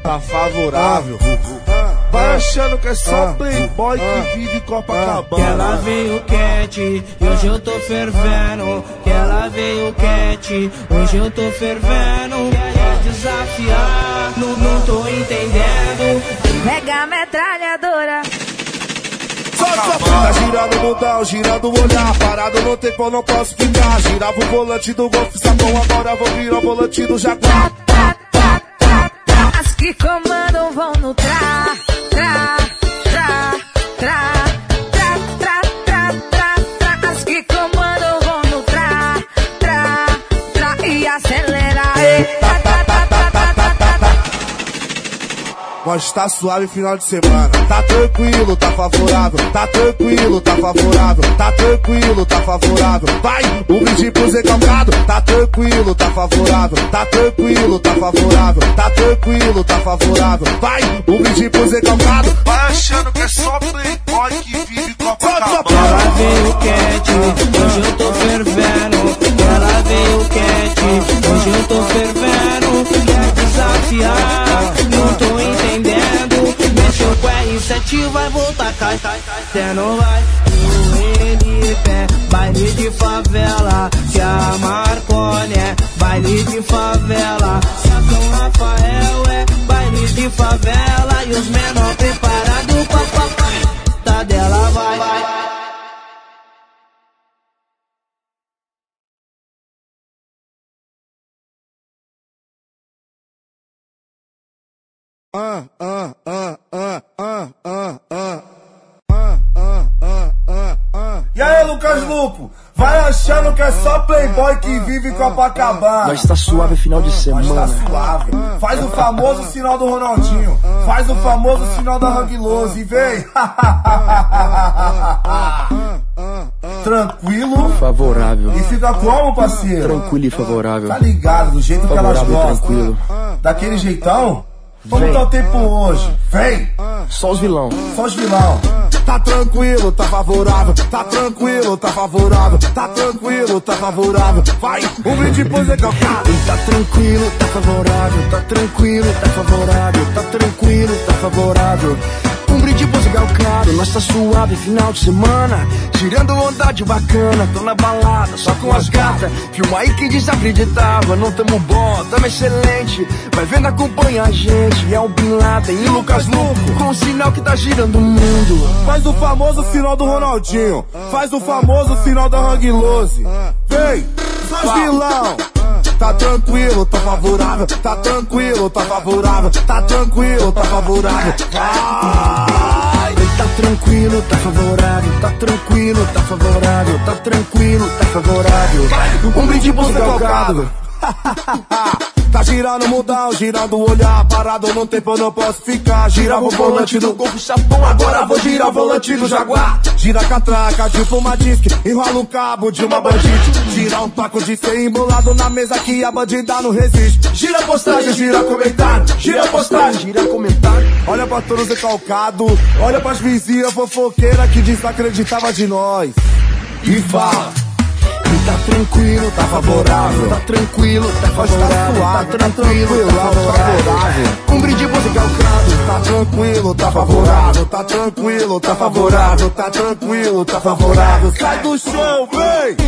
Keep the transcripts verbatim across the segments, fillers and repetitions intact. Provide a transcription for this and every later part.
tá favorável. Vai achando que é só playboy que vive Copacabana. Que ela veio quente, e hoje eu tô fervendo. Que ela veio quente, hoje eu tô fervendo. Quer desafiar, não, não tô entendendo. Pega a metralhadora. Tá girando o mundão, girando o olhar. Parado no tempo, eu não posso ficar. Girava o volante do Golf Sapão, agora vou virar o volante do Jaguar. As que comandam vão no tra, tra, tra, tra, tra, tra, tra, tra, tra. As que comandam vão no tra, tra, tra e acelera. Tá, tá, tá, tá, tá, tá, tá, tá. Mas tá suave final de semana. Tá tranquilo, tá favorável. Tá tranquilo, tá favorável. Tá tranquilo, tá favorável. Vai, um brinde pro Zé Calcado. Tá tranquilo, tá favorável. Tá tranquilo, tá favorável. Tá tranquilo, tá favorável. Vai, um brinde pro Zé Calcado. Vai achando que é só playboy que vive Copacabana. Ela veio quente, hoje eu tô fervendo. Ela veio quente, hoje eu tô fervendo. Quer desafiar, não tô entendendo. Mexeu com R sete, vai voltar, cai, cai, cai. Cê não vai. O N P, baile de favela. Que a Marconi é baile de favela. Se a São Rafael é baile de favela. E os menor preparados pra papai. Tá dela, vai, vai. Ah, ah, ah, ah, ah, ah, ah, ah, ah, ah, ah. E aí, Lucas Luco? Vai achando que é só playboy que vive Copacabana. Mas tá suave final de semana. Mas tá suave. Faz o famoso sinal do Ronaldinho. Faz o famoso sinal da Hang Loose e vem. Tranquilo. Favorável. E fica como, parceiro? Tranquilo e favorável. Tá ligado, do jeito favorável que elas gostam. Tranquilo. Daquele jeitão? Vem. Como tá o tempo hoje? Vem! Só os vilão. Só os vilão. Tá tranquilo, tá favorável. Tá tranquilo, tá favorável. Tá tranquilo, tá favorável. Vai, um brinde pro Zé Calcado. Tá tranquilo, tá favorável. Tá tranquilo, tá favorável. Tá tranquilo, tá favorável. Um brinde pro Zé Calcado. Nós tá suave final de semana. Tirando onda de bacana. Tô na balada, só com as gatas. Filma aí quem desacreditava. Não tamo bom, tamo excelente. Vai vendo, acompanha a gente. É o Bin Laden e Lucas Luco. Com o sinal que tá girando o mundo. Faz o famoso sinal do Ronaldinho. Faz o famoso sinal da Hang Loose. Vem, faz vilão. Tá tranquilo, tá favorável. Tá tranquilo, tá favorável. Tá tranquilo, tá favorável. Vai. Tá tranquilo, tá favorável. Tá tranquilo, tá favorável. Tá tranquilo, tá favorável. Um brinde pro Zé Calcado. Tá girando o mundão, girando o olhar. Parado no tempo, eu não posso ficar. Girava o volante do Golf Sapão, agora vou girar o volante do Jaguar. Gira a catraca de uma disque, enrola o cabo de uma bandite. Gira um taco de cem embolado na mesa que a bandida não resiste. Gira a postagem, gira comentário. Gira a postagem, gira comentário. Olha pra todos recalcado, olha pras vizinhas fofoqueiras que desacreditava de nós. E fala. Tá tranquilo, tá favorável. Tá tranquilo, tá favorável. Tá tranquilo, tá favorável. Um brinde pro Zé Calcado. Tá tranquilo, tá favorável. Tá tranquilo, tá favorável. Tá tranquilo, tá favorável. Sai do chão, vem!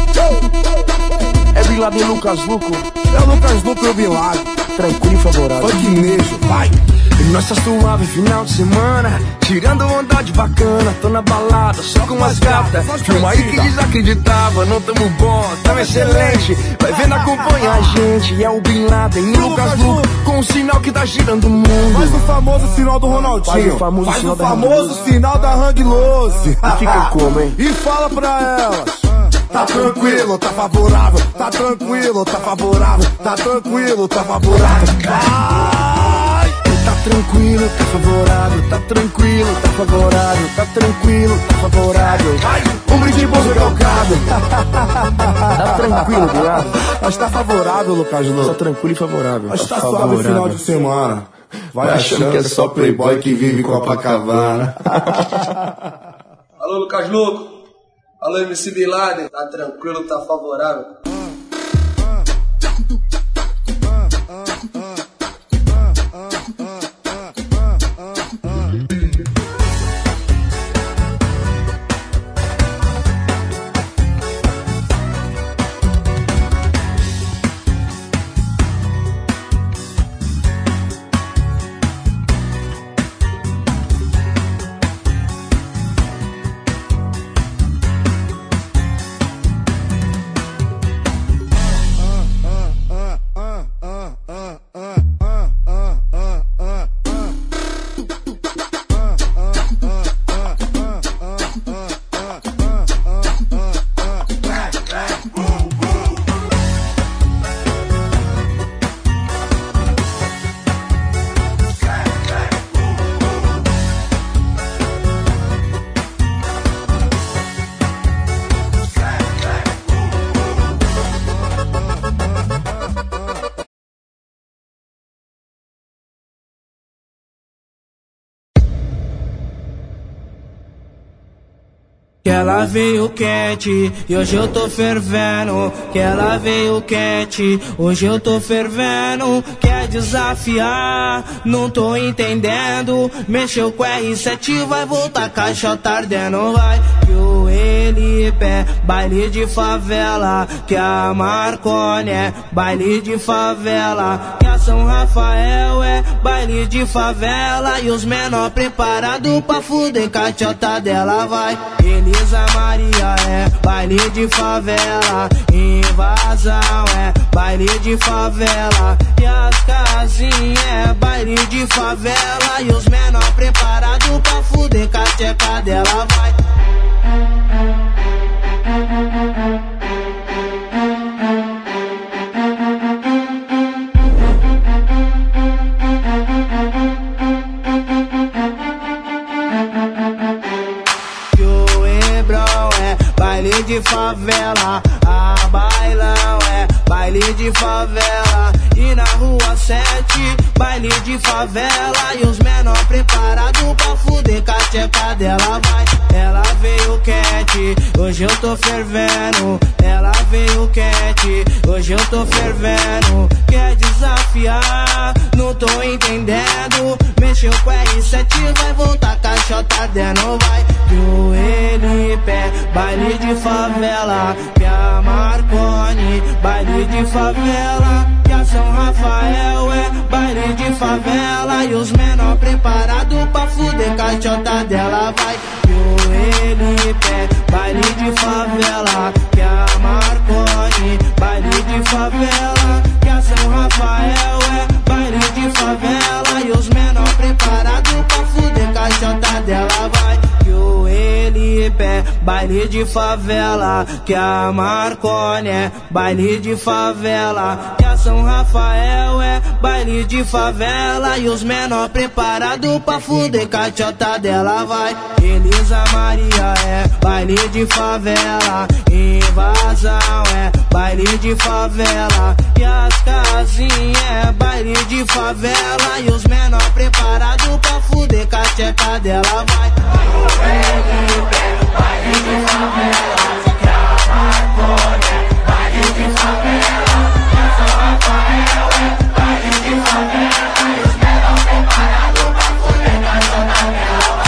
É Bin Laden e Lucas Luco. É o Lucas Luco e o Bin Laden. Tranquilo e favorável. Funknejo, vai! Nós tá suave final de semana. Tirando onda de bacana. Tô na balada, só com as gatas. Filma aí que desacreditava. Não tamo bom, tamo excelente. Vai vendo, acompanha a gente. É o Bin Laden e o Lucas Luco. Com o sinal que tá girando o mundo. Faz o famoso sinal do Ronaldinho. Faz o famoso, Faz sinal, o da famoso sinal da Hang Loose. E fica como, hein? E fala pra elas. Tá tranquilo, tá favorável. Tá tranquilo, tá favorável. Tá tranquilo, tá favorável. Vai! Tá tranquilo, tá favorável. Tá tranquilo, tá favorável. Tá tranquilo, tá favorável. Um brinde pro Zé Calcado. Tá tranquilo, viado. Mas tá favorável, Lucas Luco. Tá tranquilo e favorável. Mas tá tá suave favorável. final de semana. Vai achando que é só playboy que vive Copacabana. Alô, Lucas Luco. Alô, M C Bin Laden. Tá tranquilo, tá favorável. Ah, ah, ah, ah, ah, ah, ah. ela veio quente e hoje eu tô fervendo. Que ela veio quente, hoje eu tô fervendo. Quer desafiar, não tô entendendo. Mexeu com R sete, vai voltar caixota ardendo. Vai que o Elipe é baile de favela, que a Marconi é baile de favela, que a São Rafael é baile de favela. E os menor preparado pra fuder caixota dela. Vai Elisa Maria é baile de favela, Invasão é baile de favela, e as casinhas é baile de favela. E os menor preparado pra fuder cacheca dela. Vai baile de favela, a Bailão é baile de favela, e na rua sete, baile de favela. E os menor preparado pra fuder cacheca dela. Vai, ela veio quente, hoje eu tô fervendo. Ela veio quente, hoje eu tô fervendo. Quer desafiar, não tô entendendo. Mexeu com R sete, vai voltar caixota dentro. Vai que o Elipe é baile de favela, que a Marconi baile de favela, que a São Rafael é baile de favela. E os menor preparado pra fuder caixota dela. Vai que o Elipe é baile de favela, que a Marconi baile de favela, que a São Rafael é baile de favela. E os menor preparado pra fuder caixota dela. Vai que o Elipe é baile de favela, que a Marconi é baile de favela, que a São Rafael é baile de favela. E os menor preparado pra fuder caixota dela. Vai Elisa Maria é baile de favela, Invasão é baile de favela, e as casinhas é baile de favela. E os menor preparado pra fuder cacheca dela. Vai baile de favela, que a Marconi é baile de favela, que a São Rafael é baile de favela. E os menor preparado pra fuder cacheca dela.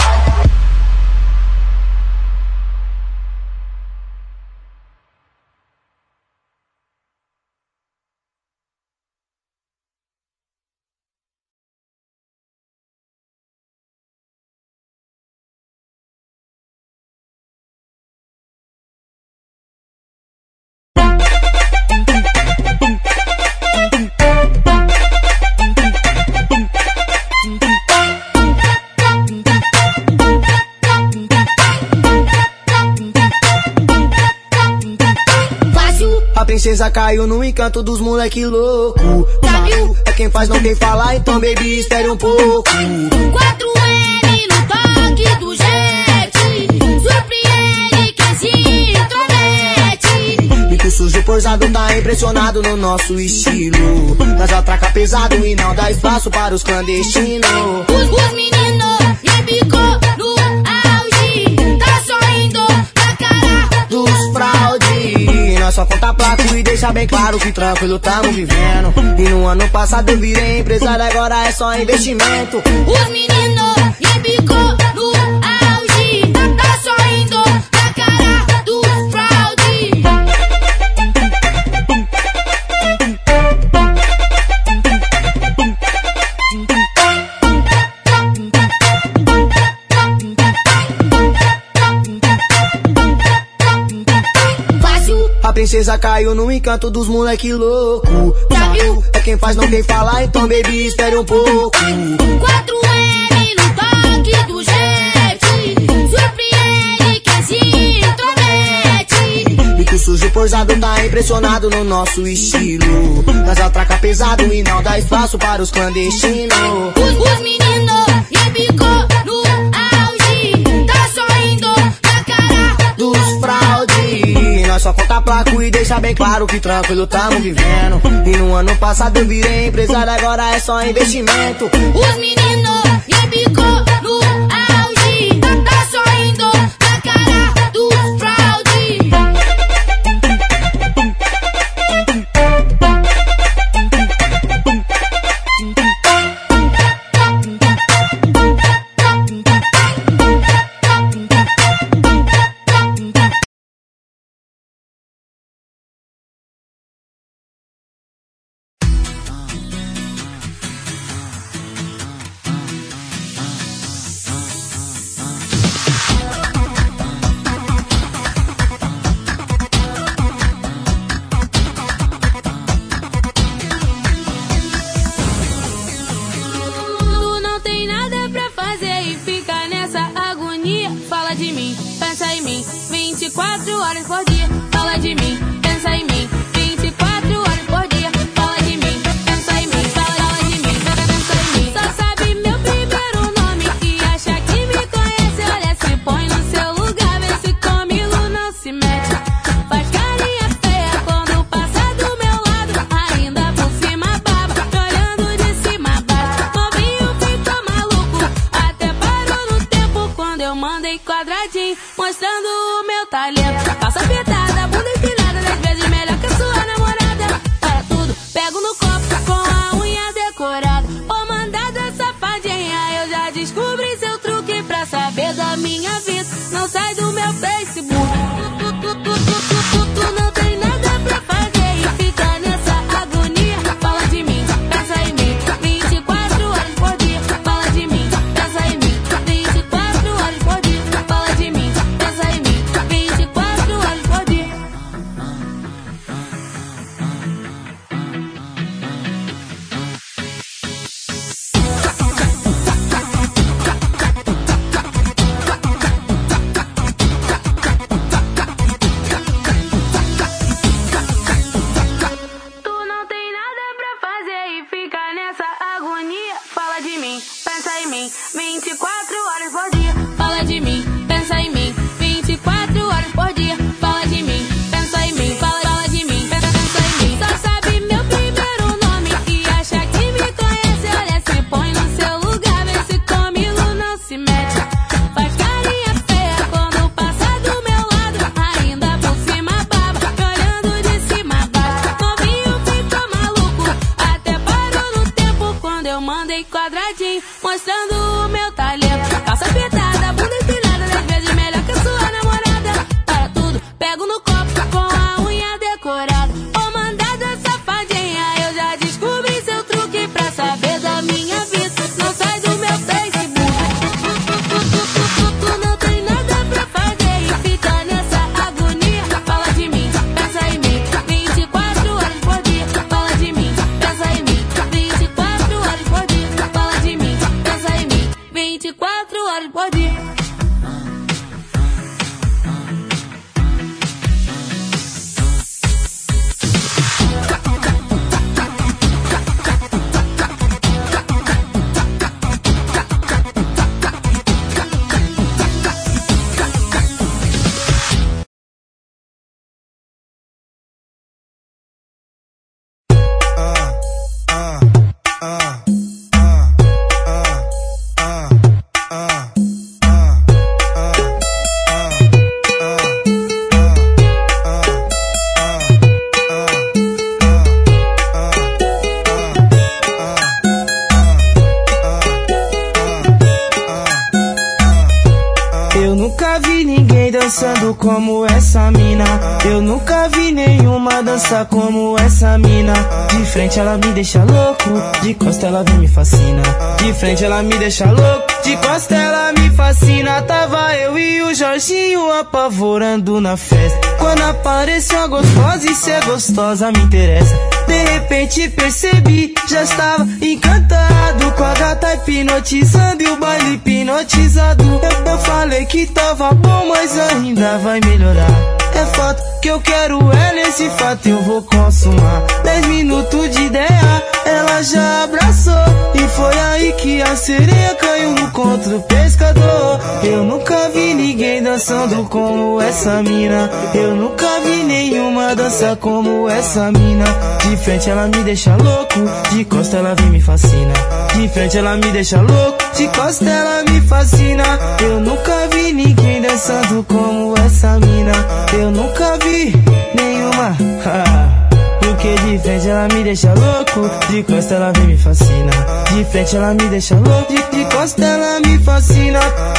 A princesa caiu no encanto dos moleque louco. Fábio é quem faz, não tem falar, então baby, espere um pouco. quatro M no toque do jet, surpreende quem se intromete. Bico sujo porzado tá impressionado no nosso estilo. Nós atraca pesado e não dá espaço para os clandestinos. Os, os meninos rebicou no auge, tá sorrindo na cara dos fraude. Nós só conta placo e deixa bem claro que tranquilo tamo vivendo. E no ano passado eu virei empresário, agora é só investimento. Os meninos rebicou no auge, tá sorrindo na cara dos fraude. A princesa caiu no encanto dos moleque louco. Fábio é quem faz, não tem falar, então baby, espere um pouco. quatro M no toque do jet, surpreende quem se intromete. Bico sujo porzado tá impressionado no nosso estilo. Nós atraca pesado e não dá espaço para os clandestinos. Os, os meninos rebicou no auge, tá sorrindo na cara dos fraude. Nós só conta placo e deixa bem claro que tranquilo tamo vivendo. E no ano passado eu virei empresário, agora é só investimento. Os meninos rebicou no auge, tá sorrindo na cara dos quatro horas por dia, fala de mim, pensa em mim. vinte e quatro horas por dia, fala de mim, pensa em mim. Fala de mim, pensa em mim. Só sabe meu primeiro nome e acha que me conhece. Olha, se põe no seu lugar, vê se comigo não se mete. Faz carinha feia quando passa do meu lado, ainda por cima baba, te olhando de cima a baixo. Novinho fica maluco, até parou no tempo quando eu mandei quadradinho, mostrando o meu talento. Passa apertada, bunda empinada, dez vezes melhor que a sua namorada. Para tudo, pego no copo com a unha decorada. Ô mandada safadinha, eu já descobri seu truque pra saber da minha vida. Não sai do meu Facebook. Tu, tu, tu, tu, tu, tu, tu não tem nada pra fazer e fica nessa agonia. Fala de mim, pensa em mim. vinte e quatro horas por dia, fala de mim, pensa em mim. vinte e quatro horas por dia, fala de mim, pensa em mim. vinte e quatro horas por dia. Tu não tem nada pra fazer e fica nessa agonia. Fala de mim, pensa em mim. vinte e quatro horas por dia, fala de mim, pensa em mim. vinte e quatro horas por dia, fala de mim, pensa em mim. Fala, fala de mim, pensa, pensa em mim. Só sabe meu primeiro nome e acha que me conhece. Olha, se põe no seu lugar, vê se comigo não se mete. Faz carinha feia quando passa do meu lado, ainda por cima baba, te olhando de cima a baixo. Novinho fica maluco, até parou no tempo quando eu mandei quadradinho, mostrando o meu talento. Calça apertada, bunda empinada, dez vezes melhor que a sua namorada. Para tudo, pego no copo com a unha decorada. Ô mandada safadinha, eu já descobri seu truque pra saber da minha vida. Não sai do meu Facebook. Tu, tu, tu, tu, tu, tu não tem nada pra fazer e fica nessa agonia. Fala de mim, pensa em mim. vinte e quatro horas por dia, fala de mim, pensa em mim. vinte e quatro horas por dia, fala de mim, pensa em mim. vinte e quatro horas por dia. Eu nunca vi ninguém dançando como essa mina. Eu nunca vi nenhuma dançar como essa mina. De frente ela me deixa louco, de costa ela vem me fascina. De frente ela me deixa louco, de costa ela me fascina. Tava eu e o Jorginho apavorando na festa, quando apareceu a gostosa e ser gostosa me interessa. De repente percebi, já estava encantado com a gata hipnotizando e o baile hipnotizado. Eu, eu falei que tava bom, mas ainda vai melhorar. É fato que eu quero, é nesse fato eu vou consumar. Dez minutos de ideia, ela já abraçou, e foi aí que a sereia caiu no conto do pescador. Eu nunca vi ninguém dançando como essa mina. Eu nunca vi nenhuma dança como essa mina. De frente ela me deixa louco, de costa ela vem me fascina. De frente ela me deixa louco, de costa ela me fascina. Eu nunca vi ninguém dançando como essa mina. Eu nunca vi nenhuma. Porque de frente ela me deixa louco, de costa ela vem me fascina. De frente ela me deixa louco, de, de costa ela me fascina.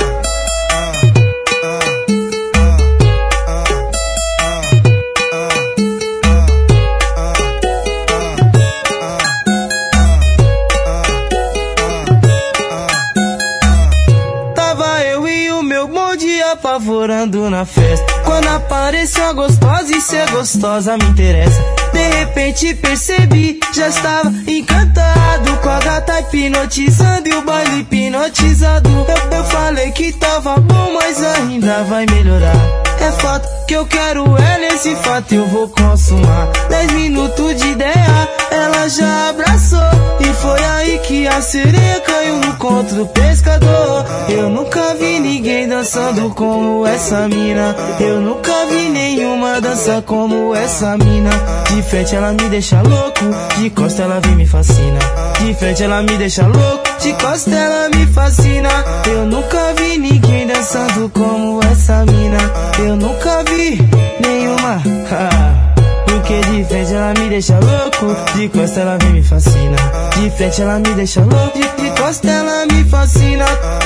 Apavorando na festa, quando apareceu a gostosa e ser gostosa me interessa. De repente percebi, já estava encantado com a gata hipnotizando e o baile hipnotizado. Eu, eu falei que tava bom, mas ainda vai melhorar. É fato que eu quero ela, esse fato eu vou consumar. Dez minutos de ideia, ela já abraçou. E foi aí que a sereia caiu no conto do pescador. Eu nunca vi ninguém dançando como essa mina. Eu nunca vi nenhuma dança como essa mina. De frente ela me deixa louco, de costa ela vem me fascina. De frente ela me deixa louco, de costa ela me fascina. Eu nunca vi ninguém dançando como essa mina. Eu nunca vi nenhuma. Porque de frente ela me deixa louco, de costa ela vem me fascina. De frente ela me deixa louco, de, de costa ela me fascina.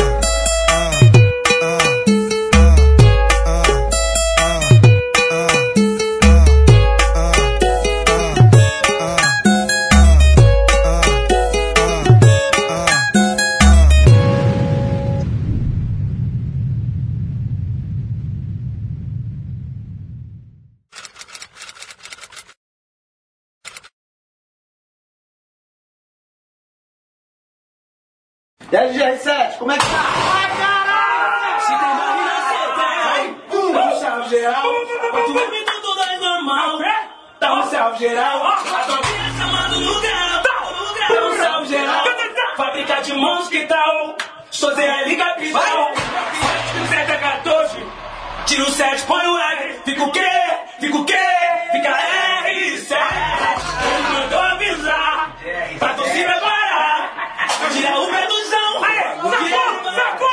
E aí, G R sete, como é que tá? Ai, caralho! Se tem barriga, você tem! Dá um salve geral, pra tu ver que tudo é normal. Dá um salve geral, a tua filha chamando no grau. Dá um salve geral, fábrica de mosquital. Sou Z L capital. sete a quatorze, tira o sete, põe o R. Fica o quê? Fica o quê? Fica R sete. Ele mandou avisar pra tu se preparar. Tira o pé do chão. Sacou, sacou, sacou,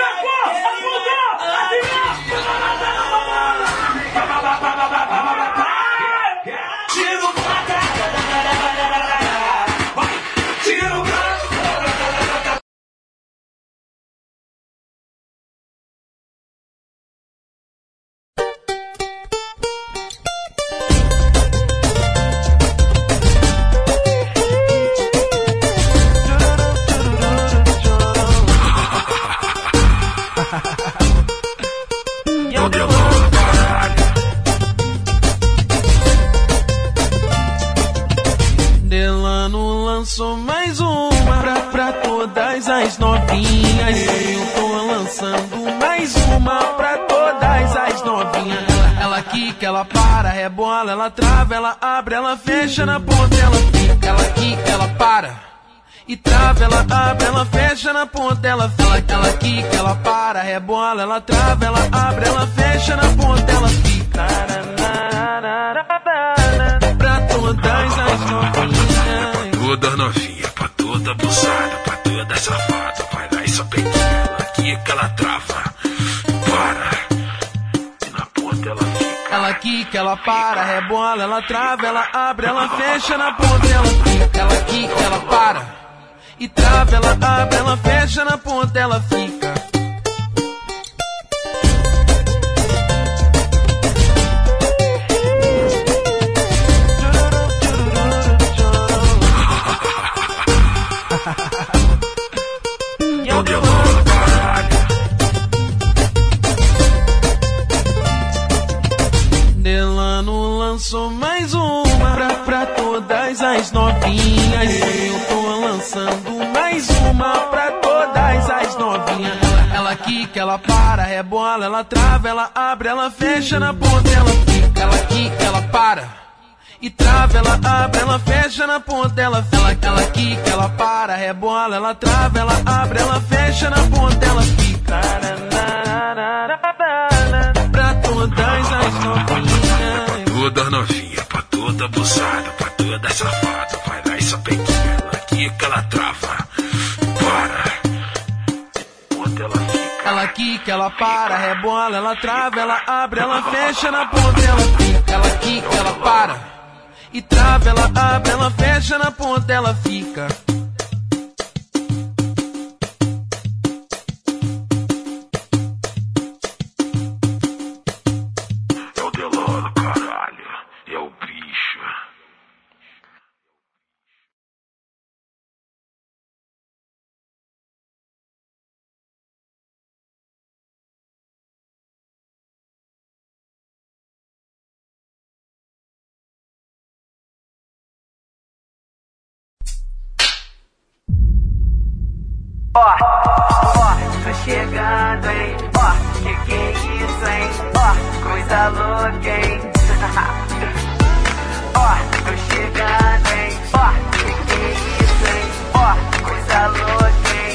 tira o placa. Tira o placa. Delano lançou mais uma pra, pra todas as novinhas. Eu tô lançando mais uma pra todas as novinhas. Ela, ela quica, ela para, rebola, ela trava, ela abre, ela fecha na ponta, ela fica. Ela quica, ela para e trava, ela abre, ela fecha na ponta, ela fica. Ela quica, ela para, rebola, ela trava, ela abre, ela fecha na ponta, ela fica. Pra todas as novinhas. Toda novinha, pra toda abusada, pra toda safada, vai lá e só peguinha, ela quica, ela trava, para, e na ponta ela fica. Ela quica, ela para, rebola, ela trava, ela abre, ela fecha na ponta, ela fica. Ela quica, ela para e trava, ela abre, ela fecha na ponta, ela fica. Delano lançou mais uma pra, pra todas as novinhas. Eu tô lançando mais uma pra todas as novinhas. Ela, ela quica, ela para, rebola, ela trava, ela abre, ela fecha na ponta, ela fica. Ela quica, ela para e trava, ela abre, ela fecha na ponta, ela fica. Ela, ela quica, ela para, rebola, ela trava, ela abre, ela fecha na ponta, ela fica. Pra todas as novinhas. Toda novinha, pra toda abusada, pra toda safada, vai lá e só peguinha, ela quica, ela trava, para, ponta ela fica. Ela quica, ela para, rebola, ela trava, ela abre, ela fecha na ponta, ela fica. Ela quica, ela para e trava, ela abre, ela fecha na ponta, ela fica. É o Delano, caralho, é o bicho. Ó, ó, tô chegando, hein? Ó, que que é isso, hein? Ó, coisa louca, hein? Ó, tô chegando, hein? Ó, que que é isso, hein? Ó, coisa louca, hein?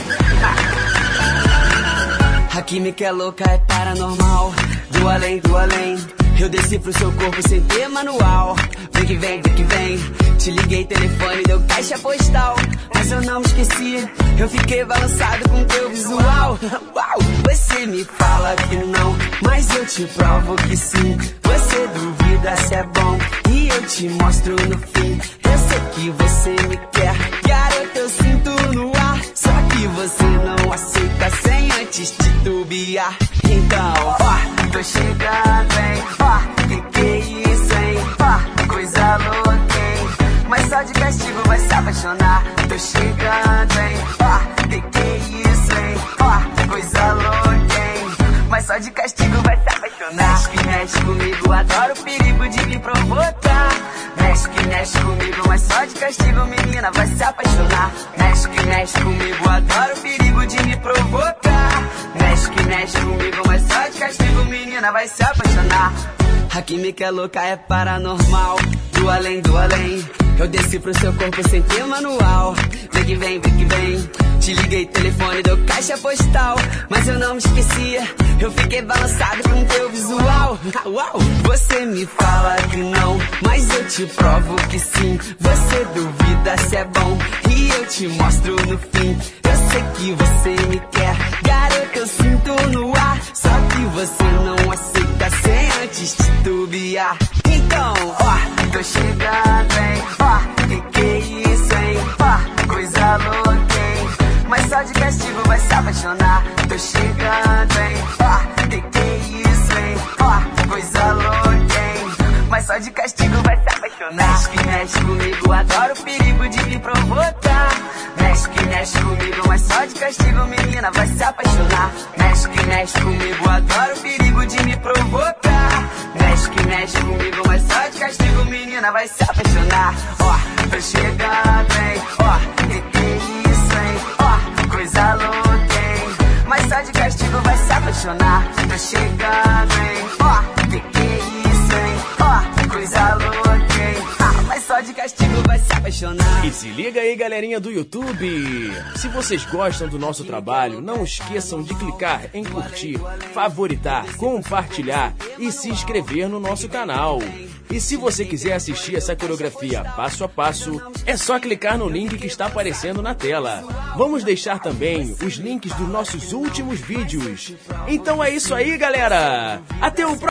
A química é louca, é paranormal. Do além, do além. Eu desci pro seu corpo sem ter manual. Vem que vem, vem que vem. Te liguei, telefone, deu caixa postal. Mas eu não me esqueci, eu fiquei balançado com teu visual. Uau! Você me fala que não, mas eu te provo que sim. Você duvida se é bom e eu te mostro no fim. Eu sei que você me quer, garoto, eu sinto no ar. Só que você não aceita sem antes titubear. Então, ó, tô chegando, hein? Ó, que que é isso, hein? Ó, coisa louca, hein? Mas só de castigo vai se apaixonar. Tô chegando, hein? Ó, que que é isso, hein? Ó, coisa louca, hein? Mas só de castigo vai se apaixonar. Mexe que mexe comigo, adoro o perigo de me provocar. Mexe que mexe comigo, mas só de castigo, menina, vai se apaixonar. Mexe que mexe comigo, adoro o perigo de me provocar. Mexe que mexe comigo, mas só de castigo, menina, vai se apaixonar. A química é louca, é paranormal. Do além, do além. Eu desci pro seu corpo sem ter manual. Vem que vem, vem que vem. Te liguei, telefone, deu caixa postal. Mas eu não me esquecia, eu fiquei balançado com teu visual. Uau! Você me fala que não, mas eu te provo que sim. Você duvida se é bom e eu te mostro no fim. Eu sei que você me quer, garoto, eu sinto no ar. Só que você não aceita sem antes titubear. Então, ó, tô chegando, hein? Ó, que que é isso, hein? Ó, coisa louca, hein? Mas só de castigo vai se apaixonar. Tô chegando, hein? Ó, que que é isso, hein? Ó, coisa louca, hein? Mas só de castigo vai se apaixonar. Mexe que mexe comigo, adoro o perigo de me provocar. Mexe que mexe comigo, mas só de castigo, menina, vai se apaixonar. Mexe que mexe comigo, adoro o perigo de me provocar. Mexe que mexe comigo, mas só de castigo, menina, vai se apaixonar. Ó, tô chegando, hein? Ó, que que é isso, hein? Ó, coisa louca, hein? Mas só de castigo vai se apaixonar. Tô chegando, hein? Ó, que que é isso, hein? Ó, coisa louca, hein? Ah, mas só de castigo vai se apaixonar. E se liga aí, galerinha do YouTube. Se vocês gostam do nosso trabalho, não esqueçam de clicar em curtir, favoritar, compartilhar e se inscrever no nosso canal. E se você quiser assistir essa coreografia passo a passo, é só clicar no link que está aparecendo na tela. Vamos deixar também os links dos nossos últimos vídeos. Então é isso aí, galera. Até o próximo.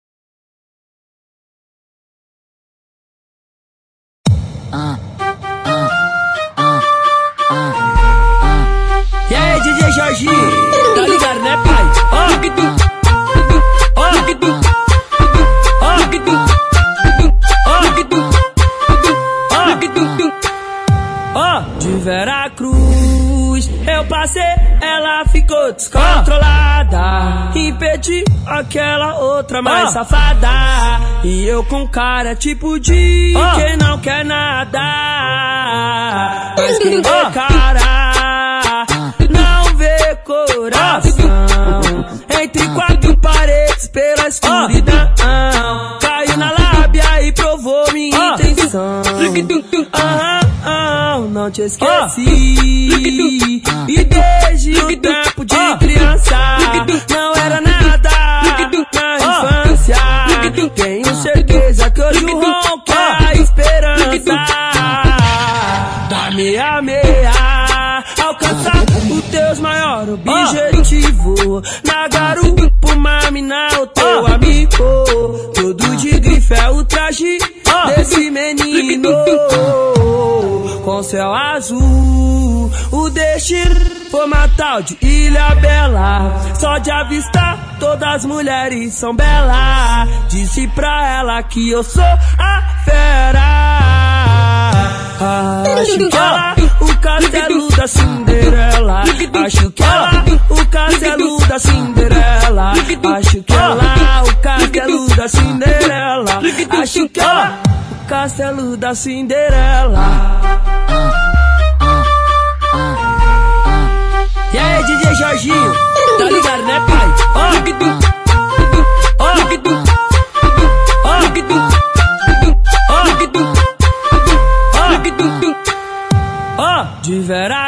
Ah, ah, ah, ah, ah. E aí, D J Jorginho, tá ligado, né, pai? Ó, que tu, ó, que tu, ó, que tu, ó, que tu, ó, que tu, ó, de Veracruz eu passei, ela ficou descontrolada. Impedi aquela outra mais safada. E eu com cara tipo de quem não quer nada. Mas quem vê cara não vê coração. Entre quatro paredes pela escuridão, caiu na lábia e provou minha intenção. Ah, ah, não te esqueci. E desde o tempo de criança não era nada na infância. Tenho certeza que hoje o ronco é a esperança da meia meia alcançar os teus maiores objetivos. Na garupa, uma mina, o teu amigo. Tudo de grife é o traje desse menino. Com céu azul, o destino formatal de Ilha Bela. Só de avistar, todas as mulheres são belas. Disse pra ela que eu sou a fera. Acho que ela, o castelo da Cinderela. Acho que ela, o castelo da Cinderela. Acho que ela, o castelo da Cinderela. Acho que ela, o castelo da Cinderela. E aí, D J Jorginho, tá ligado, né, pai? Ó, que tu, ó, que tu,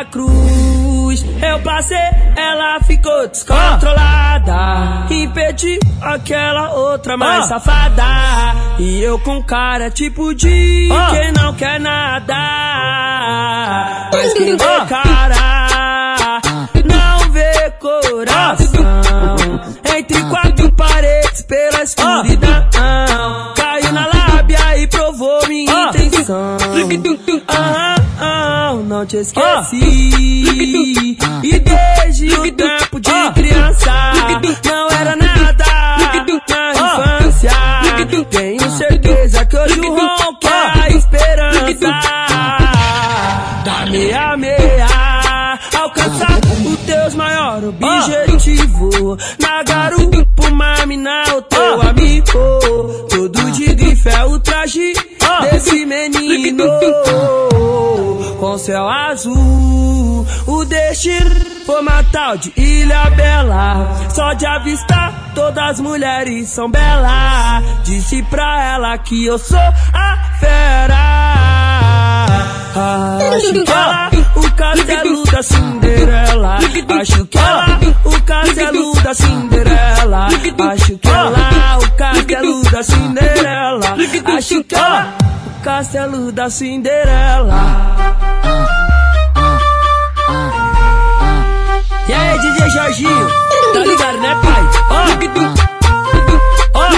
Santa Cruz. Eu passei, ela ficou descontrolada. Ah. Impedi aquela outra mais ah. safada. E eu com cara tipo de ah. quem não quer nada. Mas quem vê ah. cara não vê coração. Entre quatro paredes pela escuridão. Ah. Caiu na lábia e provou minha ah. intenção. Ah, ah, não te esqueci. Ah. E desde o tempo de ah. criança não era nada na infância. Tenho certeza que hoje o ronco é a esperança. Da meia meia alcançar o teus maior objetivo. Na garupa uma mina o teu amigo. Todo de grife é o traje desse menino. Com céu azul, o destino foi uma tal de Ilha Bela. Só de avistar todas as mulheres são belas. Disse pra ela que eu sou a fera. Acho que ela, o castelo da Cinderela. Acho que ela, o castelo da Cinderela. Acho que ela, o castelo da Cinderela. Acho que ela, o castelo da Cinderela. E aí, D J Jorginho, tá ligado, né, pai? Ó, ó, ó,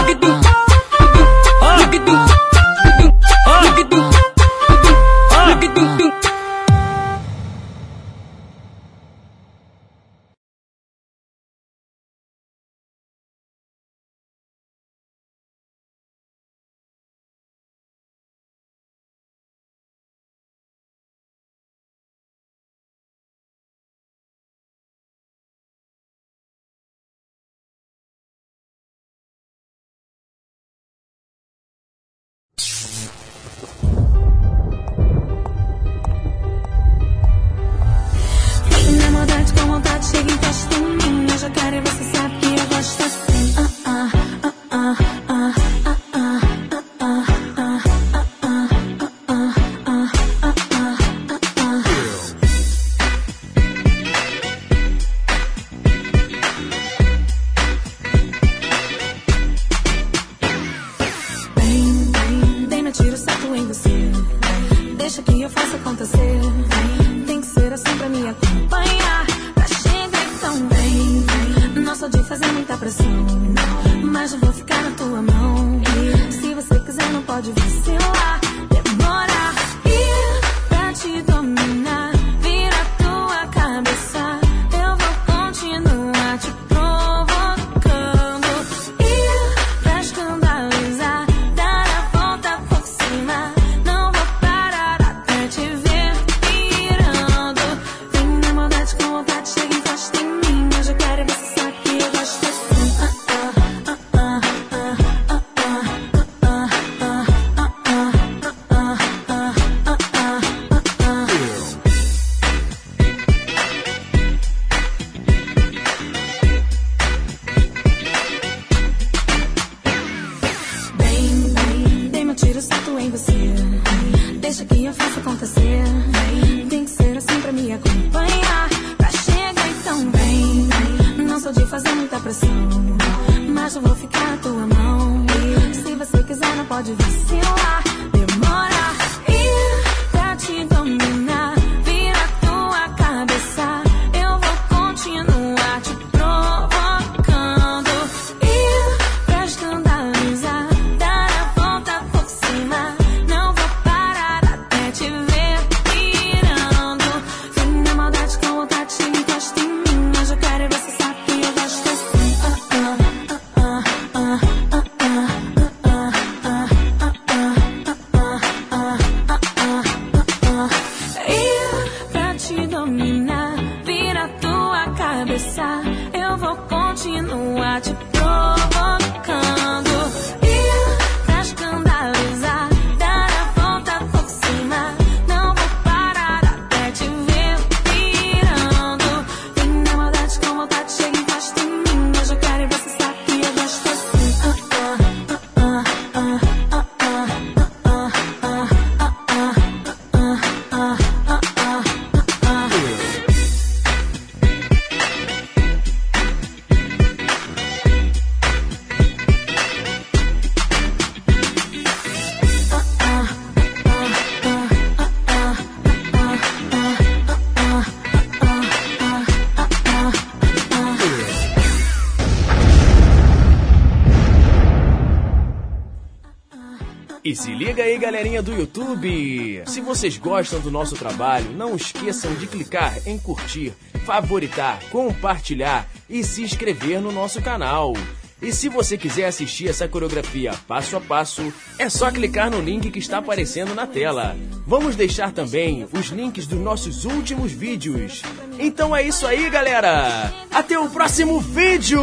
E se liga aí, galerinha do YouTube! Se vocês gostam do nosso trabalho, não esqueçam de clicar em curtir, favoritar, compartilhar e se inscrever no nosso canal. E se você quiser assistir essa coreografia passo a passo, é só clicar no link que está aparecendo na tela. Vamos deixar também os links dos nossos últimos vídeos. Então é isso aí, galera! Até o próximo vídeo!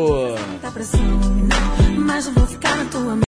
Mas eu vou ficar na tua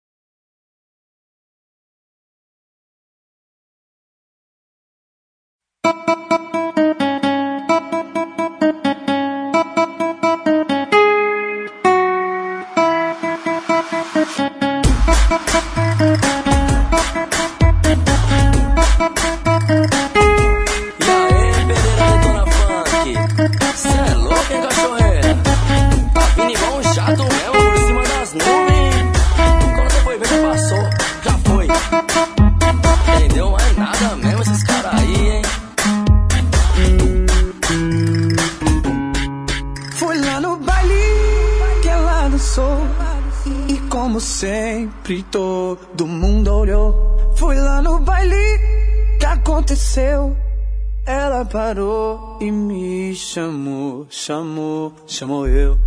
sempre todo mundo olhou. Fui lá no baile, que aconteceu? Ela parou e me chamou, chamou, chamou eu.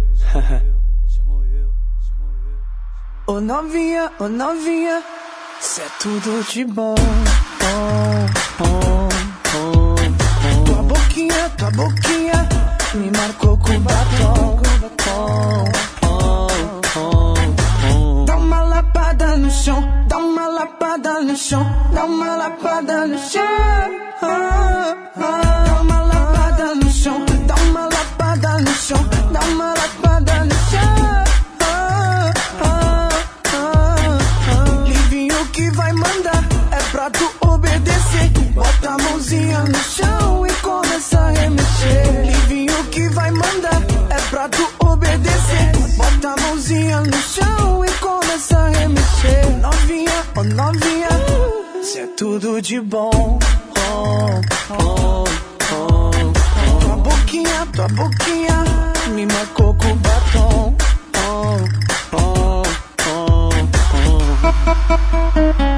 Ô oh, novinha, ô oh, novinha, cê é tudo de bom. Oh, oh, oh, oh. Tua boquinha, tua boquinha me marcou com batom. Oh, oh, oh. Dá uma lapada no chão, dá uma lapada no chão, dá uma lapada no chão. Ah, ah. Dá uma lapada no chão, dá uma lapada no chão, dá uma lapada no chão. Ah, ah, ah, ah. Livinho que vai mandar é pra tu obedecer. Bota a mãozinha no chão e começa a remexer. Livinho que vai mandar é pra tu obedecer. Bota a mãozinha no chão e começa a remexer. Novinha, oh novinha, cê é tudo de bom. Oh, oh, oh, oh. Tua boquinha, tua boquinha me marcou com batom. Oh, oh, oh, oh.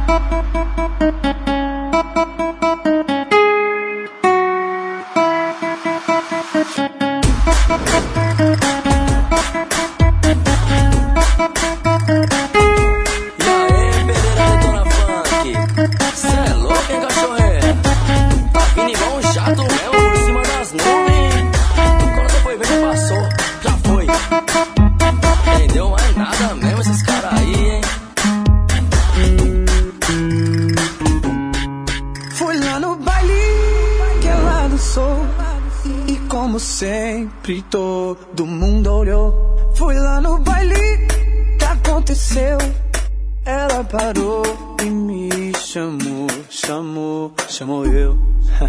Sempre todo mundo olhou. Fui lá no baile, que aconteceu? Ela parou e me chamou, chamou, chamou eu.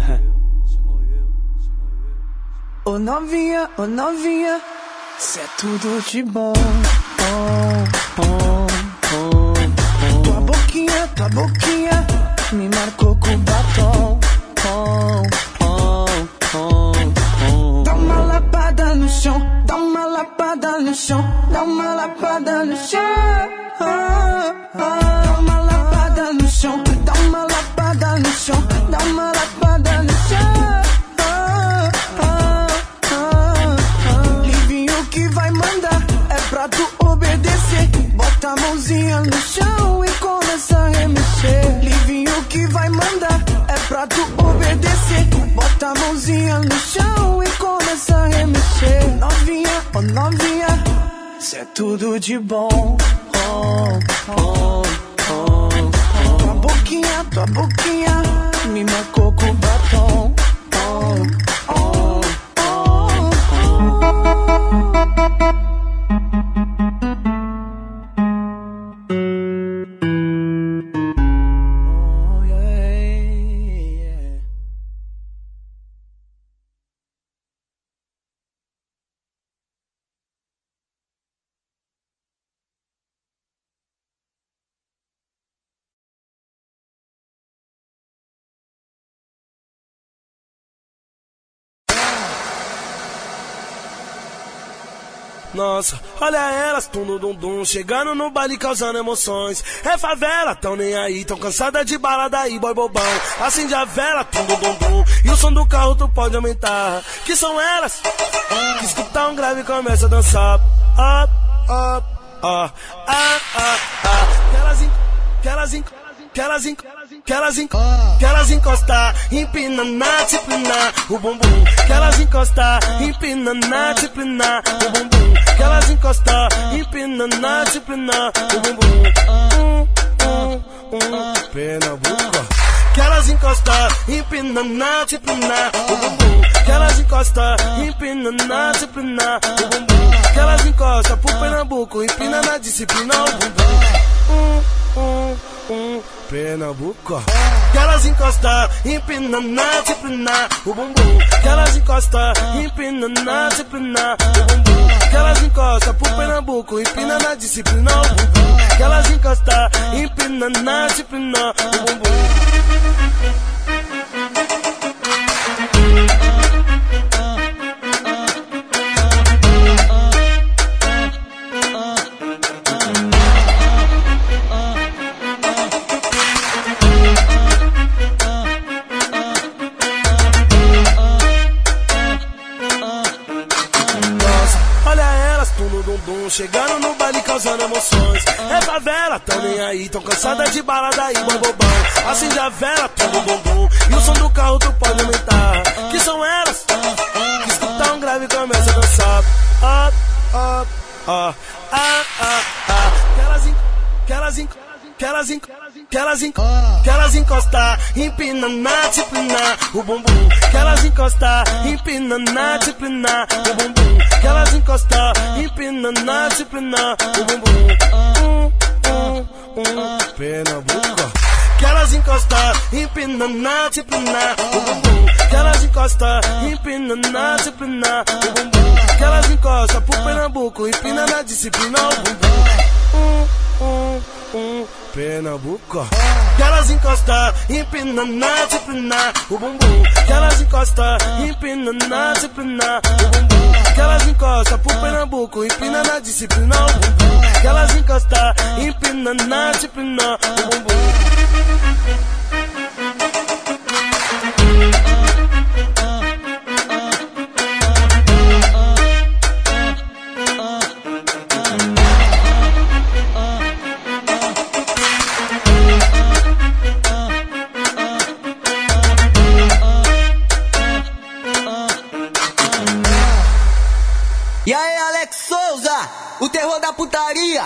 Ô oh, novinha, ô oh, novinha, cê é tudo de bom. Oh, oh, oh, oh. Tua boquinha, tua boquinha me marcou com batom. Oh, oh, oh. Dá uma lapada no chão, dá uma lapada no chão, dá uma lapada no chão. Ah, ah. Dá uma lapada no chão, dá uma lapada no chão, dá uma lapada no chão. Ah, ah, ah, ah. Livinho que vai mandar é pra tu obedecer. Bota a mãozinha no chão e começa a remexer. Livinho que vai mandar é pra tu obedecer. Bota a mãozinha no chão e começa a remexer. Novinha, oh novinha, cê é tudo de bom. Oh, oh, oh, oh. Tua boquinha, tua boquinha me marcou com batom. Oh, oh, oh, oh. Nossa, olha elas, tum dum dum dum, chegando no baile causando emoções. É favela, tão nem aí, tão cansada de balada aí, boy bobão. Acende a vela, tum dum dum dum, e o som do carro tu pode aumentar. Que são elas, que escutar um grave e começa a dançar. Up, up, up, ah, ah, ah. Que elas, in, que elas, in, que elas, in, que elas, in, que elas encostar, empina na disciplina, o bumbum. Que elas encostar, empina na disciplina, o bumbum. Que elas encostar, empina na disciplina, o bumbum. Um, um, um, Pernambuco. Que elas encostar, empina na disciplina, o bumbum. Que elas encostar, empina na disciplina, o bumbum. Que elas encostam pro Pernambuco, empina na disciplina, o bumbum. Um, um, um, Pernambuco. Que elas encostam, empina na disciplina, o bumbum. Que elas encostam, empina na disciplina, o bumbum. Que elas encostam pro Pernambuco, empina na disciplina, o bumbum. Que elas encostam, empina na disciplina, o bumbum. Chegando no baile causando emoções. É favela, tão nem aí, tão cansada de balada aí, boy bobão. Acende a vela, tudo bumbum, e o som do carro tu pode aumentar. Que são elas, que escutar um grave e começa a dançar. Up, up, up, ah, ah, ah. Que elas, que elas, que elas, que elas, que elas encostar, empina na disciplina, o bumbum. Que elas encostar, empina na disciplina, o bumbum. Que elas encostar, empina na disciplina, o bumbum. Um, um, um, Pernambuco. Que elas encostar, empina na disciplina, o bumbum. Que elas encostar, empina na disciplina, o bumbum. Que elas encostam pro Pernambuco, empina na disciplina, o bumbum. Um, um, um, Pernambuco. Que elas encostar, empina na disciplina, o bumbum. Que elas encostar, empina na disciplina, o bumbum. Que elas encostam pro Pernambuco, empina na disciplina, o bumbum. Que elas encostar, empina na disciplina, o bumbum. E aí, Alex Souza, o terror da putaria.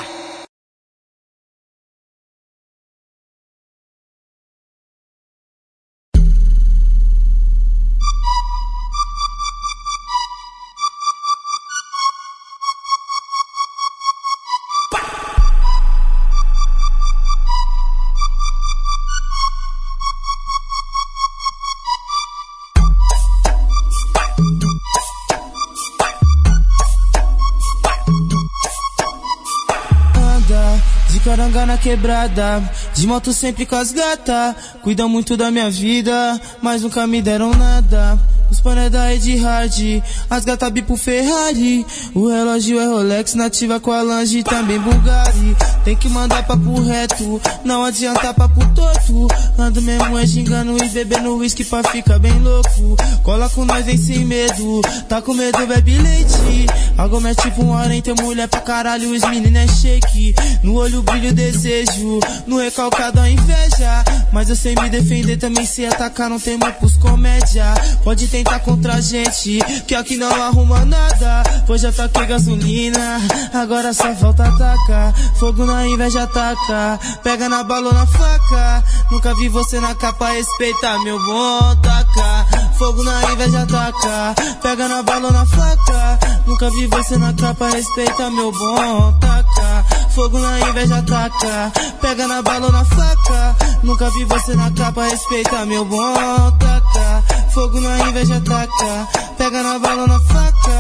Caranga na quebrada, de moto sempre com as gata. Cuidam muito da minha vida, mas nunca me deram nada. Os pané da Ed Hard, as gata bipo Ferrari. O relógio é Rolex, nativa com a Lange, também Bulgari. Tem que mandar papo reto, não adianta papo torto. Ando mesmo é gingando e bebendo whisky pra ficar bem louco. Cola com nós, vem sem medo, tá com medo, bebe leite. Algo é tipo uma hora em ter mulher pra caralho, os meninos é shake. No olho brilho o desejo, no recalcado a inveja. Mas eu sei me defender, também sei atacar, não tem pros comédia. Pode tentar contra a gente, que aqui não arruma nada. Pois já taquei gasolina, agora só falta atacar. Fogo na inveja ataca, pega na bala ou na faca. Nunca vi você na capa, respeita meu bom taca. Fogo na inveja ataca, pega na bala ou na faca. Nunca vi você na capa, respeita meu bom taca. Fogo na inveja ataca, pega na bala ou na faca. Nunca vi você na capa, respeita meu bom taca. Fogo na inveja ataca, pega na bala ou na faca.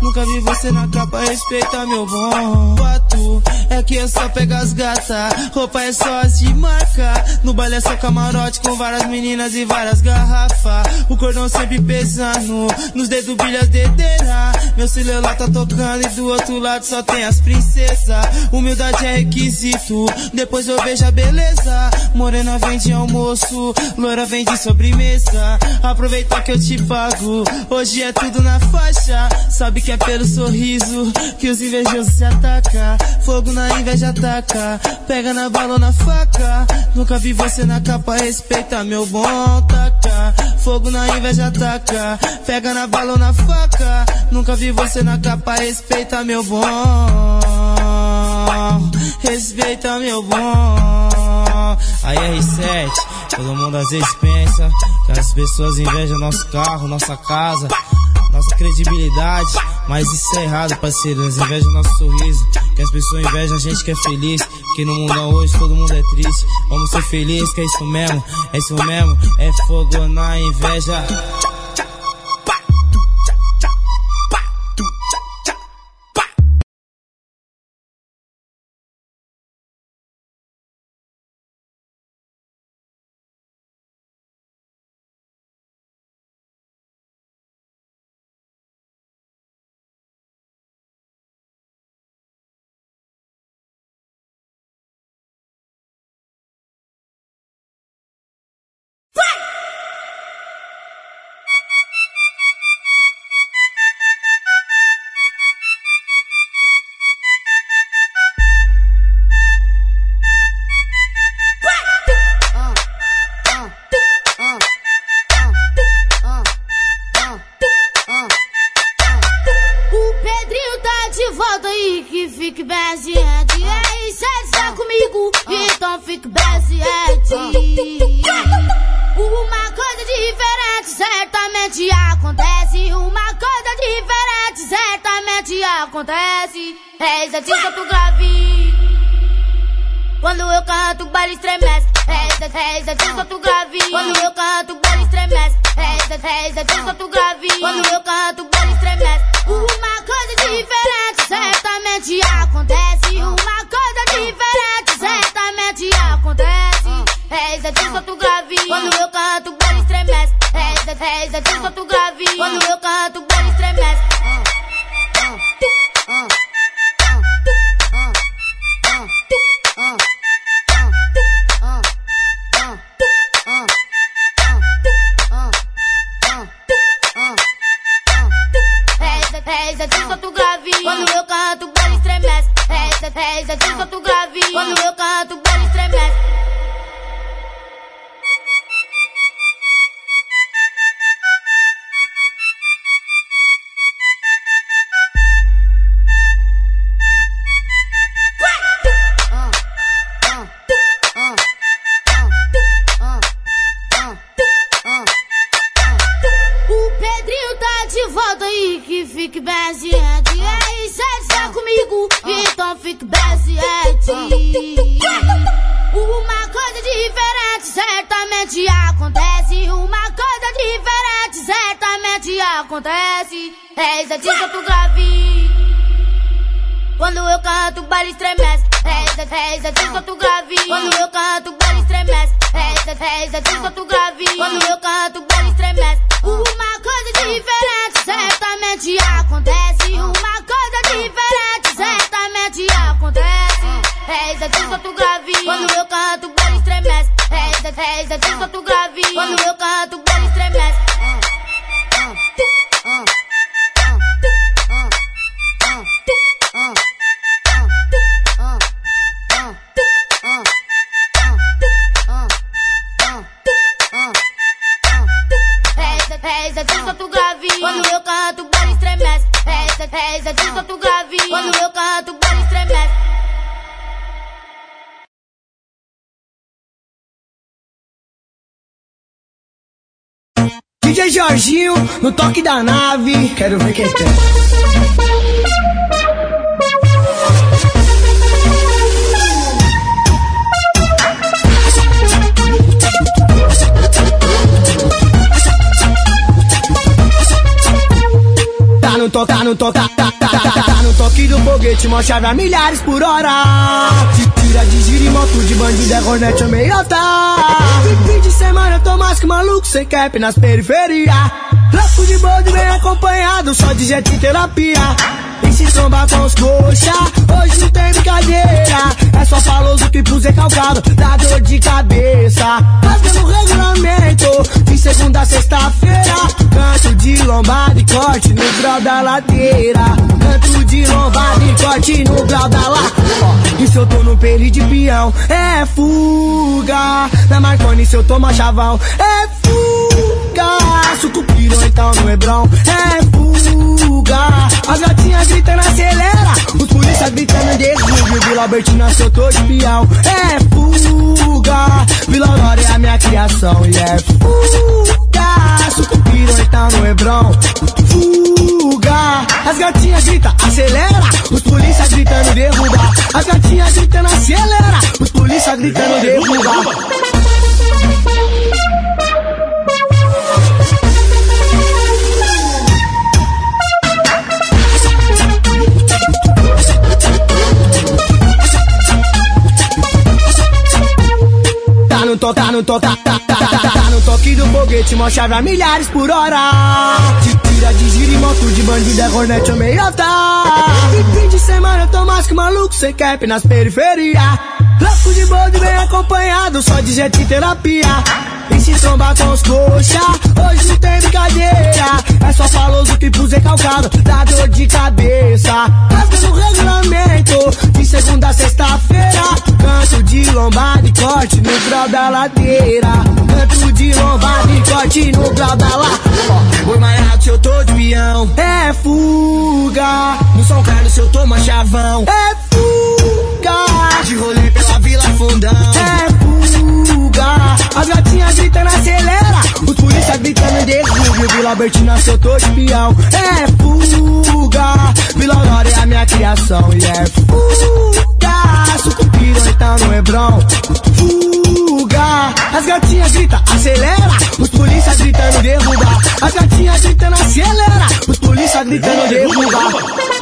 Nunca vi você na capa, respeita meu bom. Fato é que eu só pego as gatas, roupa é só as de marca. No baile é só camarote com várias meninas e várias garrafas. O cordão sempre pesando, nos dedos brilha as dedeira. Meu celular tá tocando e do outro lado só tem as princesas. Humildade é requisito, depois eu vejo a beleza. Morena vem de almoço, loira vem de sobremesa. Aproveita que eu te pago, hoje é tudo na faixa. Sabe que é pelo sorriso que os invejosos se atacam. Fogo na inveja ataca, pega na bala ou na faca. Nunca vi você na capa, respeita meu bom, taca. Fogo na inveja ataca, pega na bala ou na faca. Nunca vi você na capa, respeita meu bom. Respeita meu bom. Aí R sete, todo mundo às vezes pensa que as pessoas invejam nosso carro, nossa casa, nossa credibilidade, mas isso é errado, parceiro. Eles invejam nosso sorriso, que as pessoas invejam a gente que é feliz, que no mundão hoje todo mundo é triste. Vamos ser felizes, que é isso mesmo, é isso mesmo, é fogo na inveja. Fique beziente, aí cê está comigo, então fique beziente. Uma coisa diferente certamente acontece, uma coisa diferente certamente acontece. Eis a tinta do grave, quando eu canto o baile estremece. Eis a tinta do grave, quando eu canto o baile estremece. Eis a tinta do grave, quando eu canto o baile estremece. Uma coisa diferente certamente acontece, uma coisa diferente certamente acontece. Eis a tinta do grave, quando eu canto o baile estremece. Eis a tinta do grave, quando eu canto o baile estremece. Eis a tinta do grave, quando eu canto o baile estremece. Eis a tinta do grave, quando eu canto o baile estremece. Fique beziente, aí cê está comigo, então fique beziente. Uma coisa diferente certamente acontece, uma coisa diferente certamente acontece. Eis a tinta do grave, quando eu canto o baile estremece. Eis a tinta do grave, quando eu canto o baile estremece. Eis a tinta do grave, quando eu canto o baile estremece. Uma coisa diferente certamente acontece, uma coisa diferente certamente acontece. Eis a tinta do grave, quando eu canto o baile estremece. Eis a tinta do grave, quando eu canto o baile estremece. Eis a tinta do grave, quando eu canto o baile estremece. Eis a tinta do grave, quando eu canto o baile estremece. D J Jorginho, no toque da nave, quero ver quem quer. Tá no toque, tá no toque, tá tá, tá no toque do foguete, mó chave a milhares por hora. Tira de giro e moto de bandido, é Hornet, é meiota. Fim de semana eu tô mais que maluco, sem cap nas periferias. Louco de bonde bem acompanhado, só de jet em terapia. E se trombar com os coxa, hoje não tem brincadeira. É só faloso que pus recalcado, dá dor de cabeça. Rasgando o regulamento, de segunda a sexta-feira. Canto de lombada e corte no grau da ladeira. Canto de lombada e corte no grau da ladeira. E se eu tô no peri de peão, é fuga. Na Marconi se eu tomo chavão, é fuga. Sucupiro então no Hebron, é fuga. As gatinhas gritando acelera, os polícia gritando derrubo. Vila Albertina se eu tô de peão, é fuga. Vila Aurora é a minha criação e é fuga. Sucupiro então no Hebron, fuga. As gatinhas gritam acelera, os polícia gritando derruba. As gatinhas gritando acelera, os polícia gritando derruba. Tá no toque, tá no toque, tá, tá, tá, tá, tá no toque do foguete, mó chave a milhares por hora. Tira de giro e moto de bandido, é Hornet, é meiota. Fim de semana eu tô mais que maluco, sem cap nas periferias. Louco de bonde bem acompanhado, só de jet em terapia. E se trombar com os coxa, hoje não tem brincadeira. É só faloso que pus recalcado, dá dor de cabeça. Rasgando o regulamento, de segunda a sexta-feira. Canto de lombada e corte no grau da ladeira. Canto de lombada e corte no grau da ladeira. Oi, mais alto se eu tô de peão, é fuga. No São Carlos se eu tomo chavão, é fuga. De rolê pela Vila Fundão, é fuga. As gatinhas gritando acelera, os polícia gritando derrubo. Vila Albertina se eu tô de peão, é fuga. Vila Aurora é a minha criação e é fuga. Sucupiro então no Hebron, fuga. As gatinhas gritam acelera, os polícia gritando derruba. As gatinhas gritando acelera, os polícia gritando derruba.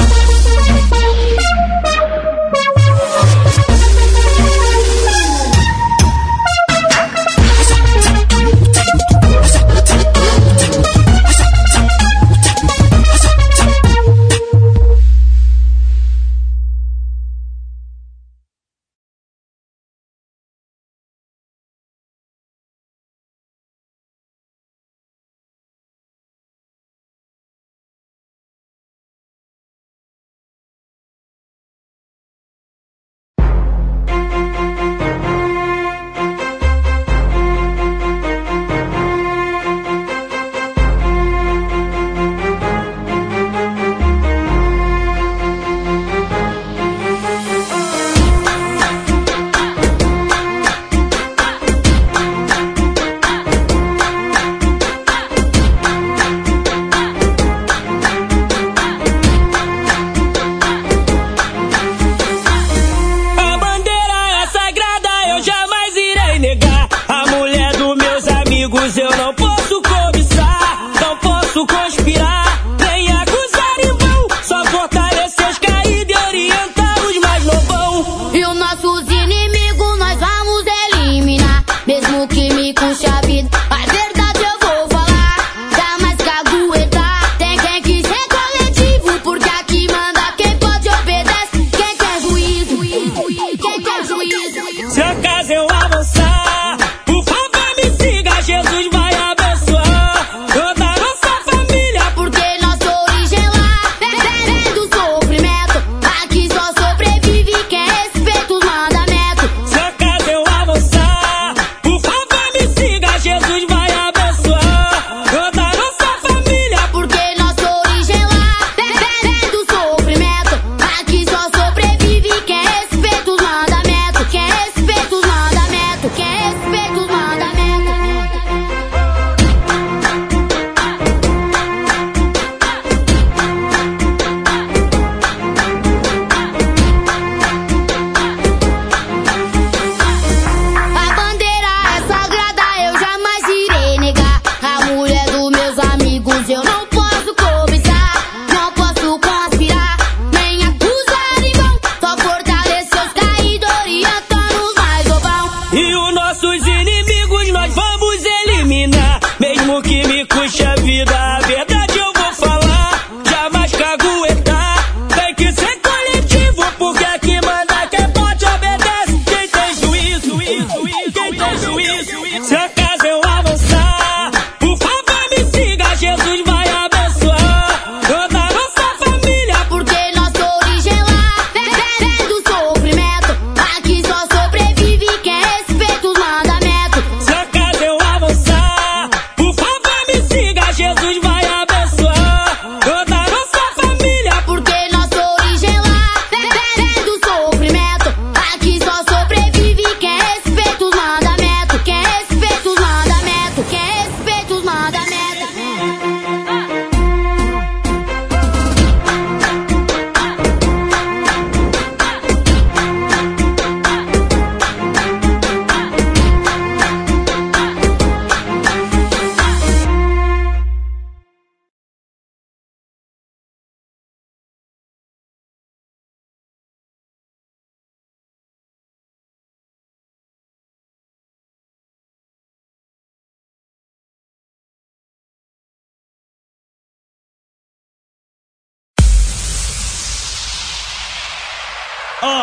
Ó.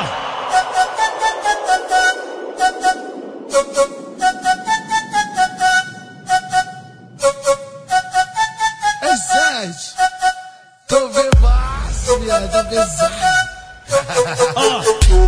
Ei, Sérgio, tô bebaço, viado, tô pesado. Ó.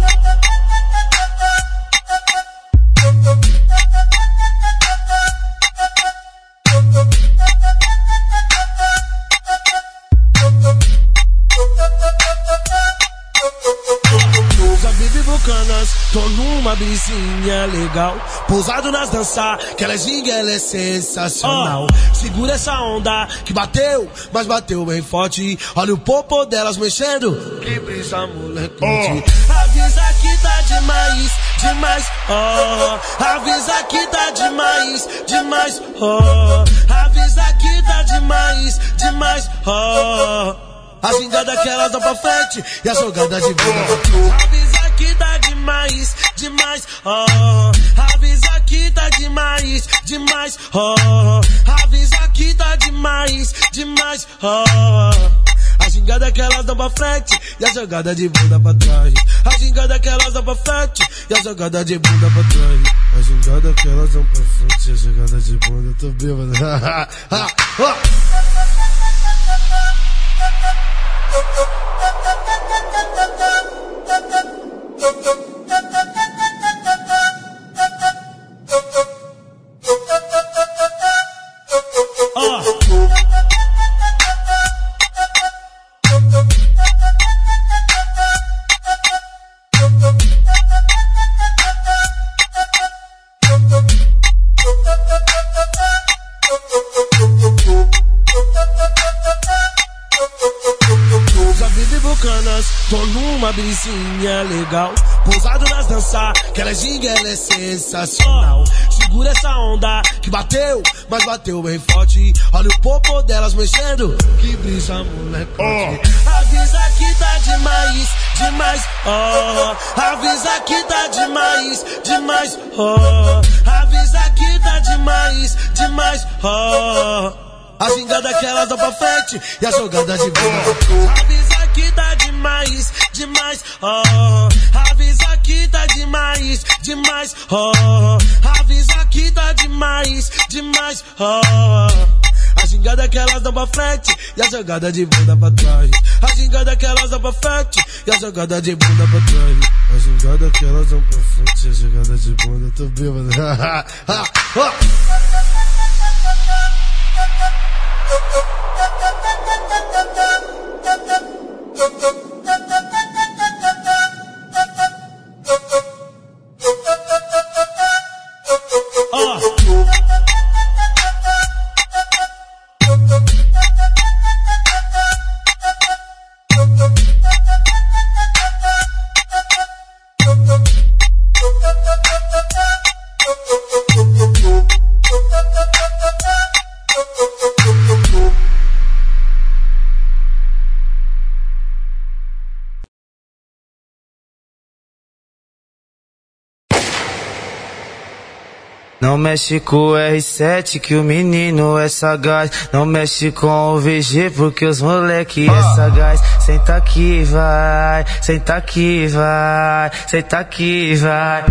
Tô numa brisinha legal, pousado nas dançar, que ela é ginga, ela é sensacional. Oh. Segura essa onda que bateu, mas bateu bem forte. Olha o popô delas mexendo, que brisa moleque. Oh. Avisa que tá demais, demais, oh. Avisa que tá demais, demais, oh. Avisa que tá demais, demais, oh. A gingada que elas dão pra frente e a jogada de bunda pra trás. Avisa que tá demais, demais, oh. Avisa que tá demais, demais, oh. Avisa que tá demais, demais, oh. A gingada que elas dão pra frente e a jogada de bunda pra trás. A gingada que elas dão pra frente e a jogada de bunda pra trás. A gingada que elas dão pra frente e a jogada de bunda, tô bêbado. Tô numa brisinha legal, pousado nas dançar, que ela é ginga, ela é sensacional. Segura essa onda que bateu, mas bateu bem forte. Olha o popô delas mexendo, que brisa moleque. Oh. Avisa que tá demais, demais, oh. Avisa que tá demais, demais, oh. Avisa que tá demais, demais, oh. A gingada que elas dão pra frente e a jogada de bunda. Avisa que tá demais, demais, oh. Avisa que tá demais, demais, oh. Avisa que tá demais, demais, oh. A gingada que elas dão pra frente e a jogada de bunda pra trás. A gingada que elas dão pra frente e a jogada de bunda pra trás. A gingada que elas dão pra frente e a jogada de bunda, tô bêbado. Não mexe com o R sete que o menino é sagaz. Não mexe com o V G porque os moleque é sagaz. Senta aqui, vai, senta aqui, vai, senta aqui, vai.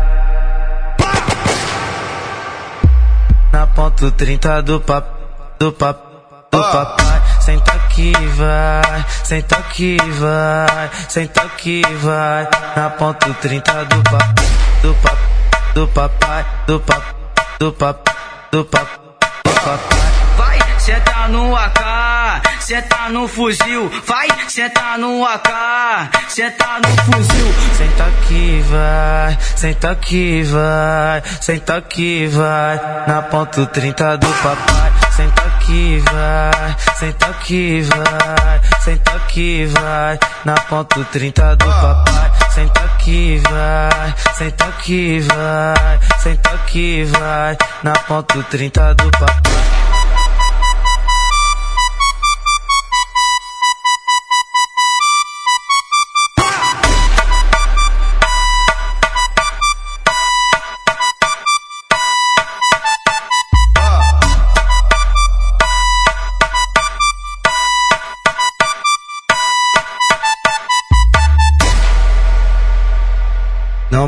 Na ponto trinta do pap, do pap, do papai. Senta aqui, vai, senta aqui, vai, senta aqui, vai. Na ponto trinta do pap, do pap, do papai, do pap, do pap, do pap, do papai. Vai, senta no A K, senta no fuzil. Vai, senta no A K, senta no fuzil. Senta aqui, vai, senta aqui, vai, senta aqui, vai. Na ponto trinta do papai. Senta aqui, vai, senta aqui, vai, senta aqui, vai. Na ponto trinta do papai. Senta aqui, vai, senta aqui, vai, senta aqui, vai. Na ponto trinta do papai.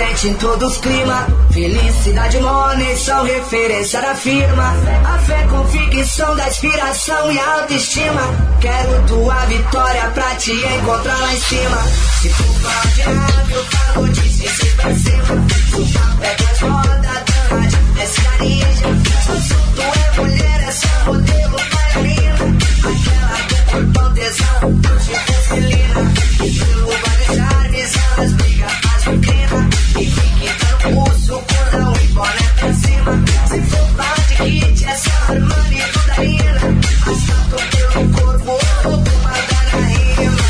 presente em todos os climas. Felicidade e money são referência da firma. A fé, convicção da inspiração e autoestima. Quero tua vitória pra te encontrar lá em cima. Se tu fala de rap, eu falo de ciência pra cima. Tu pega as rodas da rádio, desce a ninja. Tu é mulher, é só modelo, bailarina. Aquela do corpão tesão, tipo Celina. E pelo varejar, visão, as brigas, as vitrina. E fique dando pulso, cordão e boné pra cima. Se for falar de kit, é só Armani e Dudarina. Assalto pelo corpo, ou uma na rima.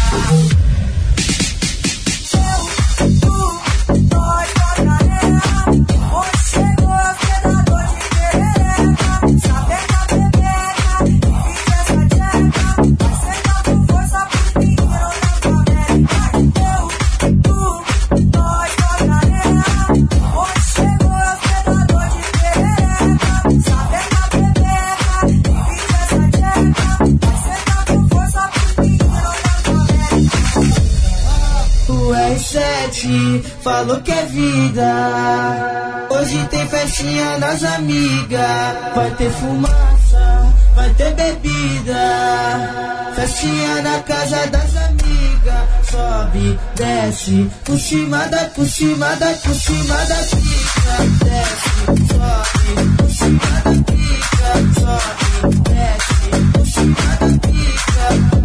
Falou que é vida. Hoje tem festinha das amigas. Vai ter fumaça, vai ter bebida. Festinha na casa das amigas. Sobe, desce, por cima da, por cima da, por cima da pica. Desce, sobe, por cima da pica. Sobe, desce, por cima da pica.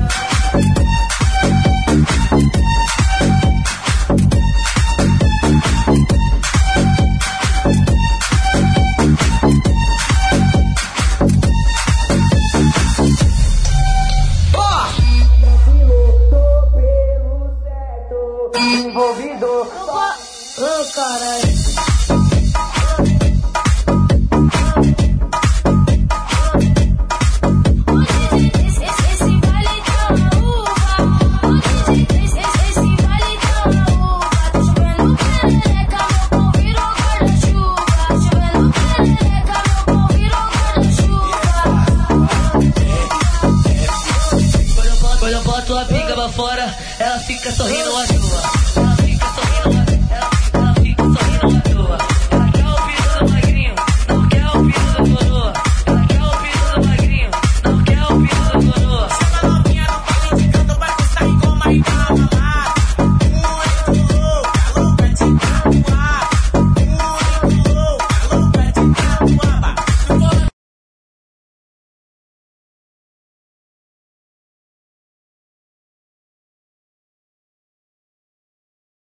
Envolvido. Ô, oh, caralho. Quando eu boto a pinga pra fora, ela fica sorrindo à chuva.